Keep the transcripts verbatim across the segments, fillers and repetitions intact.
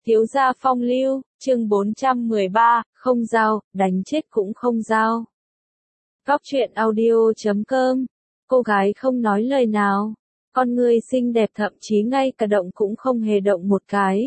Thiếu gia phong lưu, chương bốn trăm mười ba, không giao, đánh chết cũng không giao. Góc truyện audio chấm com. Cô gái không nói lời nào. Con người xinh đẹp thậm chí ngay cả động cũng không hề động một cái.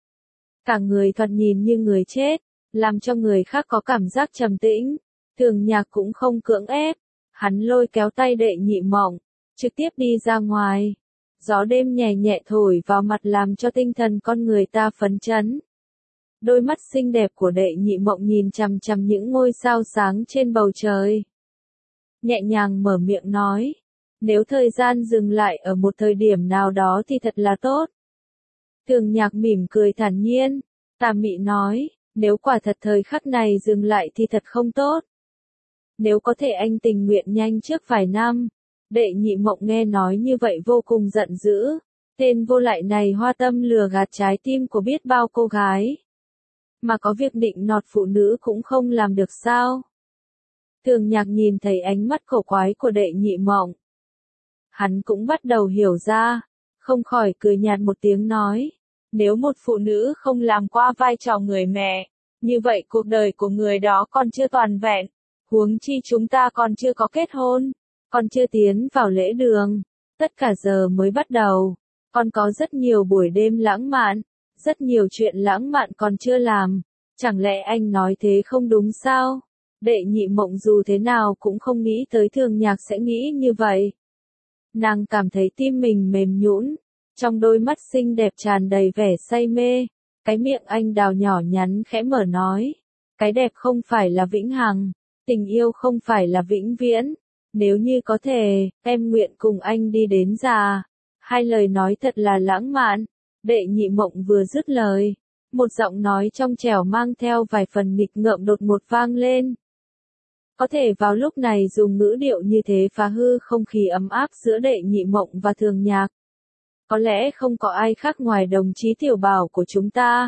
Cả người thoạt nhìn như người chết, làm cho người khác có cảm giác trầm tĩnh. Thường Nhạc cũng không cưỡng ép. Hắn lôi kéo tay Đệ Nhị Mộng, trực tiếp đi ra ngoài. Gió đêm nhẹ nhẹ thổi vào mặt làm cho tinh thần con người ta phấn chấn. Đôi mắt xinh đẹp của Đệ Nhị Mộng nhìn chằm chằm những ngôi sao sáng trên bầu trời. Nhẹ nhàng mở miệng nói, nếu thời gian dừng lại ở một thời điểm nào đó thì thật là tốt. Thường Nhạc mỉm cười thản nhiên, tà mị nói, nếu quả thật thời khắc này dừng lại thì thật không tốt. Nếu có thể anh tình nguyện nhanh trước vài năm. Đệ Nhị Mộng nghe nói như vậy vô cùng giận dữ. Tên vô lại này hoa tâm lừa gạt trái tim của biết bao cô gái. Mà có việc định nọt phụ nữ cũng không làm được sao. Thường Nhạc nhìn thấy ánh mắt cổ quái của Đệ Nhị Mộng. Hắn cũng bắt đầu hiểu ra. Không khỏi cười nhạt một tiếng nói. Nếu một phụ nữ không làm qua vai trò người mẹ, như vậy cuộc đời của người đó còn chưa toàn vẹn. Huống chi chúng ta còn chưa có kết hôn. Còn chưa tiến vào lễ đường, tất cả giờ mới bắt đầu, còn có rất nhiều buổi đêm lãng mạn, rất nhiều chuyện lãng mạn còn chưa làm, chẳng lẽ anh nói thế không đúng sao? Đệ Nhị Mộng dù thế nào cũng không nghĩ tới Thường Nhạc sẽ nghĩ như vậy. Nàng cảm thấy tim mình mềm nhũn, trong đôi mắt xinh đẹp tràn đầy vẻ say mê, cái miệng anh đào nhỏ nhắn khẽ mở nói, cái đẹp không phải là vĩnh hằng, tình yêu không phải là vĩnh viễn. Nếu như có thể, em nguyện cùng anh đi đến già. Hai lời nói thật là lãng mạn. Đệ Nhị Mộng vừa dứt lời. Một giọng nói trong trẻo mang theo vài phần nghịch ngợm đột ngột vang lên. Có thể vào lúc này dùng ngữ điệu như thế phá hư không khí ấm áp giữa Đệ Nhị Mộng và Thường Nhạc. Có lẽ không có ai khác ngoài đồng chí Tiểu Bảo của chúng ta.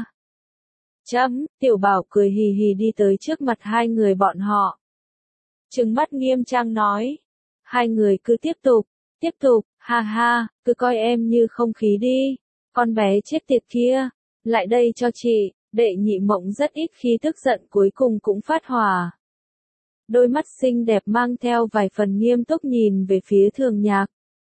Chấm, Tiểu Bảo cười hì hì đi tới trước mặt hai người bọn họ. Trừng mắt nghiêm trang nói. Hai người cứ tiếp tục, tiếp tục, ha ha, cứ coi em như không khí đi. Con bé chết tiệt kia, lại đây cho chị. Đệ Nhị Mộng rất ít khi tức giận cuối cùng cũng phát hỏa. Đôi mắt xinh đẹp mang theo vài phần nghiêm túc nhìn về phía Thường Nhạc.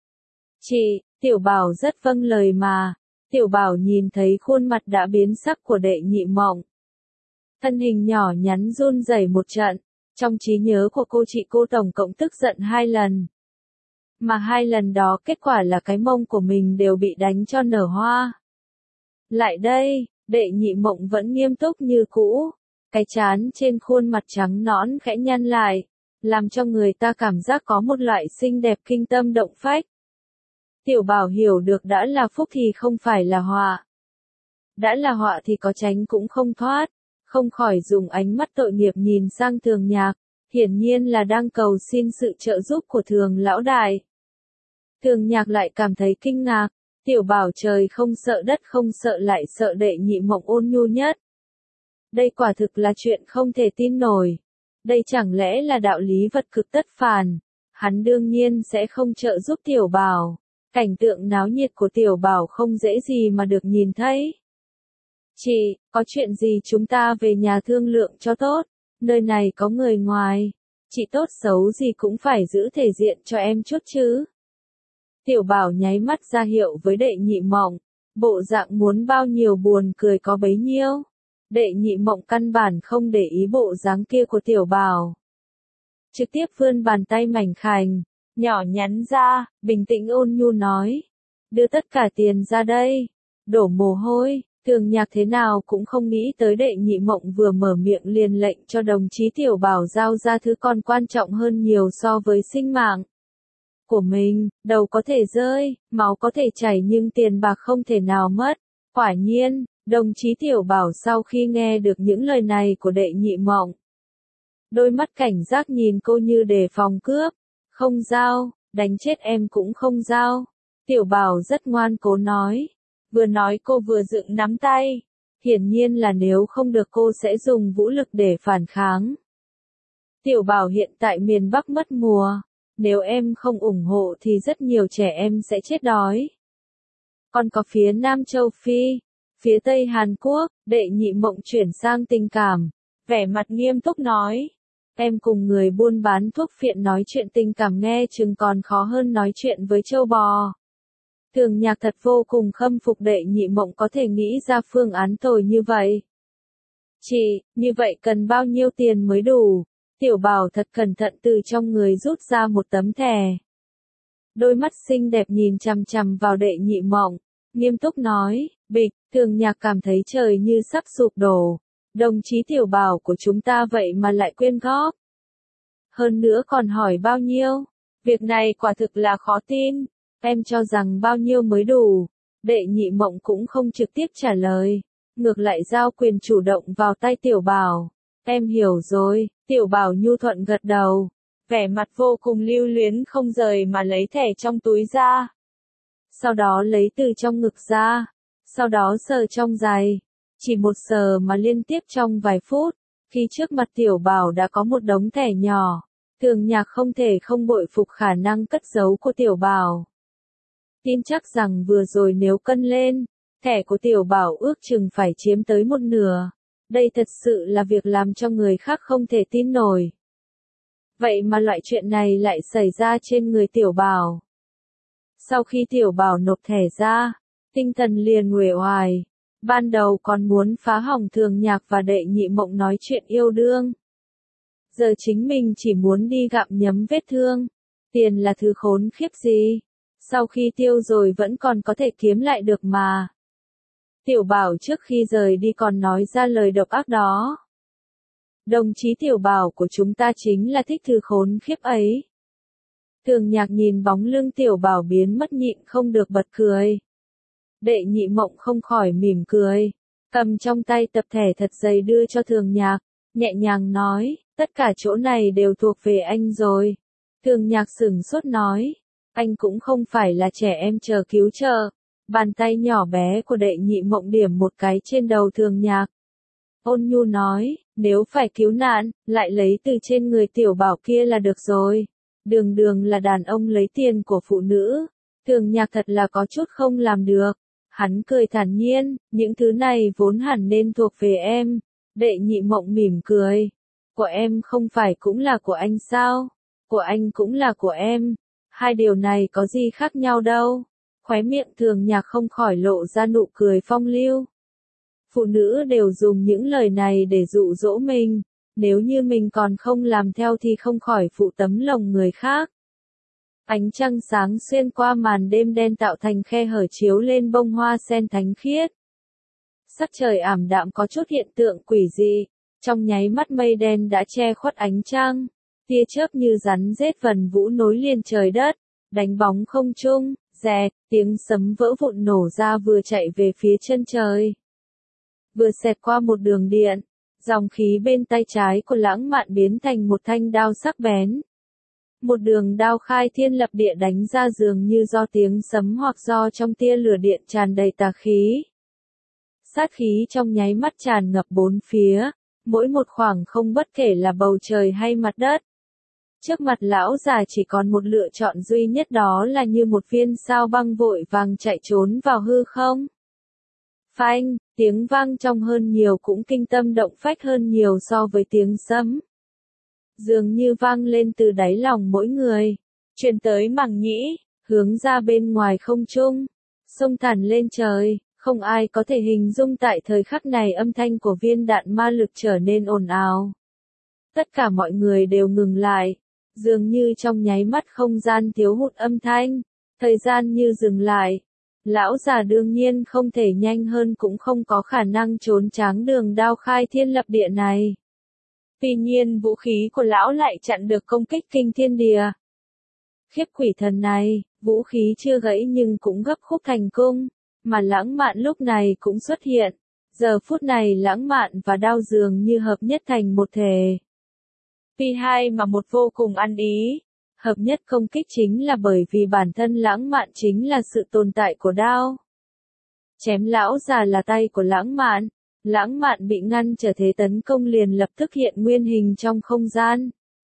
Chị, Tiểu Bảo rất vâng lời mà. Tiểu Bảo nhìn thấy khuôn mặt đã biến sắc của Đệ Nhị Mộng. Thân hình nhỏ nhắn run rẩy một trận. Trong trí nhớ của cô chị cô tổng cộng tức giận hai lần. Mà hai lần đó kết quả là cái mông của mình đều bị đánh cho nở hoa. Lại đây, Đệ Nhị Mộng vẫn nghiêm túc như cũ. Cái trán trên khuôn mặt trắng nõn khẽ nhăn lại. Làm cho người ta cảm giác có một loại xinh đẹp kinh tâm động phách. Tiểu Bảo hiểu được đã là phúc thì không phải là họa. Đã là họa thì có tránh cũng không thoát. Không khỏi dùng ánh mắt tội nghiệp nhìn sang Thường Nhạc, hiển nhiên là đang cầu xin sự trợ giúp của Thường lão đại. Thường Nhạc lại cảm thấy kinh ngạc, Tiểu Bảo trời không sợ đất không sợ lại sợ Đệ Nhị Mộng ôn nhu nhất. Đây quả thực là chuyện không thể tin nổi. Đây chẳng lẽ là đạo lý vật cực tất phản, hắn đương nhiên sẽ không trợ giúp Tiểu Bảo. Cảnh tượng náo nhiệt của Tiểu Bảo không dễ gì mà được nhìn thấy. Chị, có chuyện gì chúng ta về nhà thương lượng cho tốt, nơi này có người ngoài, chị tốt xấu gì cũng phải giữ thể diện cho em chút chứ. Tiểu Bảo nháy mắt ra hiệu với Đệ Nhị Mộng, bộ dạng muốn bao nhiêu buồn cười có bấy nhiêu. Đệ Nhị Mộng căn bản không để ý bộ dáng kia của Tiểu Bảo. Trực tiếp vươn bàn tay mảnh khảnh, nhỏ nhắn ra, bình tĩnh ôn nhu nói, đưa tất cả tiền ra đây, đổ mồ hôi. Thường Nhạc thế nào cũng không nghĩ tới Đệ Nhị Mộng vừa mở miệng liền lệnh cho đồng chí Tiểu Bảo giao ra thứ còn quan trọng hơn nhiều so với sinh mạng của mình, đầu có thể rơi, máu có thể chảy nhưng tiền bạc không thể nào mất. Quả nhiên, đồng chí Tiểu Bảo sau khi nghe được những lời này của Đệ Nhị Mộng, đôi mắt cảnh giác nhìn cô như đề phòng cướp, không giao, đánh chết em cũng không giao. Tiểu Bảo rất ngoan cố nói. Vừa nói cô vừa dựng nắm tay. Hiển nhiên là nếu không được cô sẽ dùng vũ lực để phản kháng. Tiểu Bảo hiện tại miền Bắc mất mùa. Nếu em không ủng hộ thì rất nhiều trẻ em sẽ chết đói. Còn có phía Nam châu Phi. Phía Tây Hàn Quốc, Đệ Nhị Mộng chuyển sang tình cảm, vẻ mặt nghiêm túc nói. Em cùng người buôn bán thuốc phiện nói chuyện tình cảm nghe chừng còn khó hơn nói chuyện với trâu bò. Thường Nhạc thật vô cùng khâm phục Đệ Nhị Mộng có thể nghĩ ra phương án tồi như vậy. Chị, như vậy cần bao nhiêu tiền mới đủ? Tiểu Bảo thật cẩn thận từ trong người rút ra một tấm thẻ. Đôi mắt xinh đẹp nhìn chằm chằm vào Đệ Nhị Mộng, nghiêm túc nói, bịch. Thường Nhạc cảm thấy trời như sắp sụp đổ. Đồng chí Tiểu Bảo của chúng ta vậy mà lại quyên góp. Hơn nữa còn hỏi bao nhiêu? Việc này quả thực là khó tin. Em cho rằng bao nhiêu mới đủ? Đệ Nhị Mộng cũng không trực tiếp trả lời. Ngược lại giao quyền chủ động vào tay Tiểu Bảo. Em hiểu rồi, Tiểu Bảo nhu thuận gật đầu. Vẻ mặt vô cùng lưu luyến không rời mà lấy thẻ trong túi ra. Sau đó lấy từ trong ngực ra. Sau đó sờ trong giày. Chỉ một sờ mà liên tiếp trong vài phút, khi trước mặt Tiểu Bảo đã có một đống thẻ nhỏ. Thường Nhạc không thể không bội phục khả năng cất giấu của Tiểu Bảo. Tin chắc rằng vừa rồi nếu cân lên, thẻ của Tiểu Bảo ước chừng phải chiếm tới một nửa. Đây thật sự là việc làm cho người khác không thể tin nổi. Vậy mà loại chuyện này lại xảy ra trên người Tiểu Bảo. Sau khi Tiểu Bảo nộp thẻ ra, tinh thần liền uể oải. Ban đầu còn muốn phá hỏng Thường Nhạc và Đệ Nhị Mộng nói chuyện yêu đương. Giờ chính mình chỉ muốn đi gặm nhấm vết thương. Tiền là thứ khốn khiếp gì? Sau khi tiêu rồi vẫn còn có thể kiếm lại được mà. Tiểu Bảo trước khi rời đi còn nói ra lời độc ác đó. Đồng chí Tiểu Bảo của chúng ta chính là thích thứ khốn khiếp ấy. Thường Nhạc nhìn bóng lưng Tiểu Bảo biến mất nhịn không được bật cười. Đệ Nhị Mộng không khỏi mỉm cười, cầm trong tay tập thẻ thật dày đưa cho Thường Nhạc, nhẹ nhàng nói, tất cả chỗ này đều thuộc về anh rồi. Thường Nhạc sửng sốt nói, anh cũng không phải là trẻ em chờ cứu trợ. Bàn tay nhỏ bé của Đệ Nhị Mộng điểm một cái trên đầu Thường Nhạc. Ôn nhu nói, nếu phải cứu nạn, lại lấy từ trên người Tiểu Bảo kia là được rồi. Đường đường là đàn ông lấy tiền của phụ nữ. Thường Nhạc thật là có chút không làm được. Hắn cười thản nhiên, những thứ này vốn hẳn nên thuộc về em. Đệ Nhị Mộng mỉm cười. Của em không phải cũng là của anh sao? Của anh cũng là của em. Hai điều này có gì khác nhau đâu. Khóe miệng Thường Nhạc không khỏi lộ ra nụ cười phong lưu. Phụ nữ đều dùng những lời này để dụ dỗ mình. Nếu như mình còn không làm theo thì không khỏi phụ tấm lòng người khác. Ánh trăng sáng xuyên qua màn đêm đen tạo thành khe hở chiếu lên bông hoa sen thánh khiết. Sắc trời ảm đạm có chút hiện tượng quỷ dị, trong nháy mắt mây đen đã che khuất ánh trăng, tia chớp như rắn rết vần vũ nối liền trời đất, đánh bóng không trung, rẹt, tiếng sấm vỡ vụn nổ ra vừa chạy về phía chân trời. Vừa xẹt qua một đường điện, dòng khí bên tay trái của Lãng Mạn biến thành một thanh đao sắc bén. Một đường đao khai thiên lập địa đánh ra dường như do tiếng sấm hoặc do trong tia lửa điện tràn đầy tà khí. Sát khí trong nháy mắt tràn ngập bốn phía, mỗi một khoảng không bất kể là bầu trời hay mặt đất. Trước mặt lão già chỉ còn một lựa chọn duy nhất, đó là như một viên sao băng vội vàng chạy trốn vào hư không. Phanh, tiếng vang trong hơn nhiều cũng kinh tâm động phách hơn nhiều so với tiếng sấm. Dường như vang lên từ đáy lòng mỗi người, truyền tới màng nhĩ, hướng ra bên ngoài không trung, xông thẳng lên trời, không ai có thể hình dung tại thời khắc này âm thanh của viên đạn ma lực trở nên ồn ào. Tất cả mọi người đều ngừng lại, dường như trong nháy mắt không gian thiếu hụt âm thanh, thời gian như dừng lại. Lão già đương nhiên không thể nhanh hơn cũng không có khả năng trốn tránh đường đao khai thiên lập địa này. Tuy nhiên vũ khí của lão lại chặn được công kích kinh thiên địa. Khiếp quỷ thần này, vũ khí chưa gãy nhưng cũng gấp khúc thành cung, mà Lãng Mạn lúc này cũng xuất hiện. Giờ phút này Lãng Mạn và đao dường như hợp nhất thành một thể. Vì hai mà một vô cùng ăn ý. Hợp nhất công kích chính là bởi vì bản thân Lãng Mạn chính là sự tồn tại của đao. Chém lão già là tay của Lãng Mạn. Lãng Mạn bị ngăn trở thế tấn công liền lập tức hiện nguyên hình trong không gian.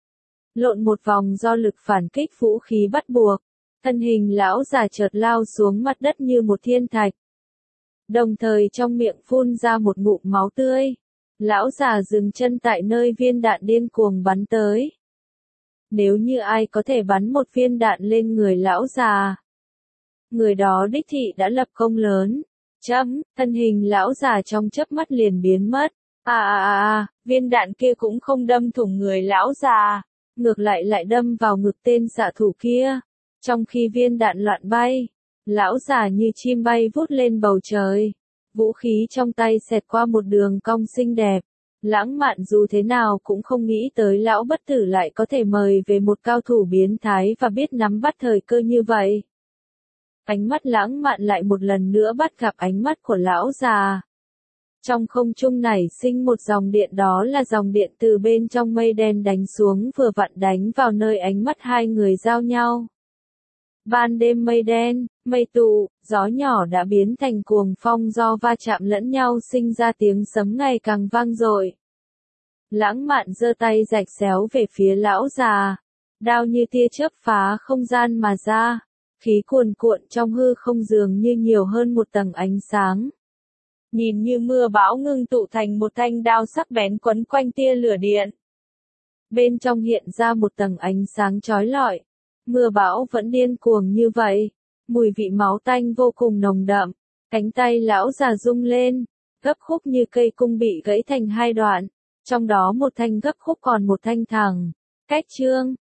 Lộn một vòng do lực phản kích vũ khí bắt buộc, thân hình lão già chợt lao xuống mặt đất như một thiên thạch. đồng thời trong miệng phun ra một ngụm máu tươi. Lão già dừng chân tại nơi viên đạn điên cuồng bắn tới. Nếu như ai có thể bắn một viên đạn lên người lão già, người đó đích thị đã lập công lớn. Chấm, thân hình lão già trong chớp mắt liền biến mất. À à à à, viên đạn kia cũng không đâm thủng người lão già, ngược lại lại đâm vào ngực tên xạ thủ kia. Trong khi viên đạn loạn bay, lão già như chim bay vút lên bầu trời. Vũ khí trong tay xẹt qua một đường cong xinh đẹp. Lãng Mạn dù thế nào cũng không nghĩ tới lão bất tử lại có thể mời về một cao thủ biến thái và biết nắm bắt thời cơ như vậy. Ánh mắt Lãng Mạn lại một lần nữa bắt gặp ánh mắt của lão già. Trong không trung nảy sinh một dòng điện, đó là dòng điện từ bên trong mây đen đánh xuống, vừa vặn đánh vào nơi ánh mắt hai người giao nhau. Ban đêm mây đen, mây tụ, gió nhỏ đã biến thành cuồng phong do va chạm lẫn nhau sinh ra tiếng sấm ngày càng vang dội. Lãng Mạn giơ tay rạch xéo về phía lão già, đao như tia chớp phá không gian mà ra, khí cuồn cuộn trong hư không dường như nhiều hơn một tầng ánh sáng. Nhìn như mưa bão ngưng tụ thành một thanh đao sắc bén quấn quanh tia lửa điện. Bên trong hiện ra một tầng ánh sáng chói lọi. Mưa bão vẫn điên cuồng như vậy. Mùi vị máu tanh vô cùng nồng đậm. Cánh tay lão già rung lên. Gấp khúc như cây cung bị gãy thành hai đoạn. Trong đó một thanh gấp khúc còn một thanh thẳng. Cách chương.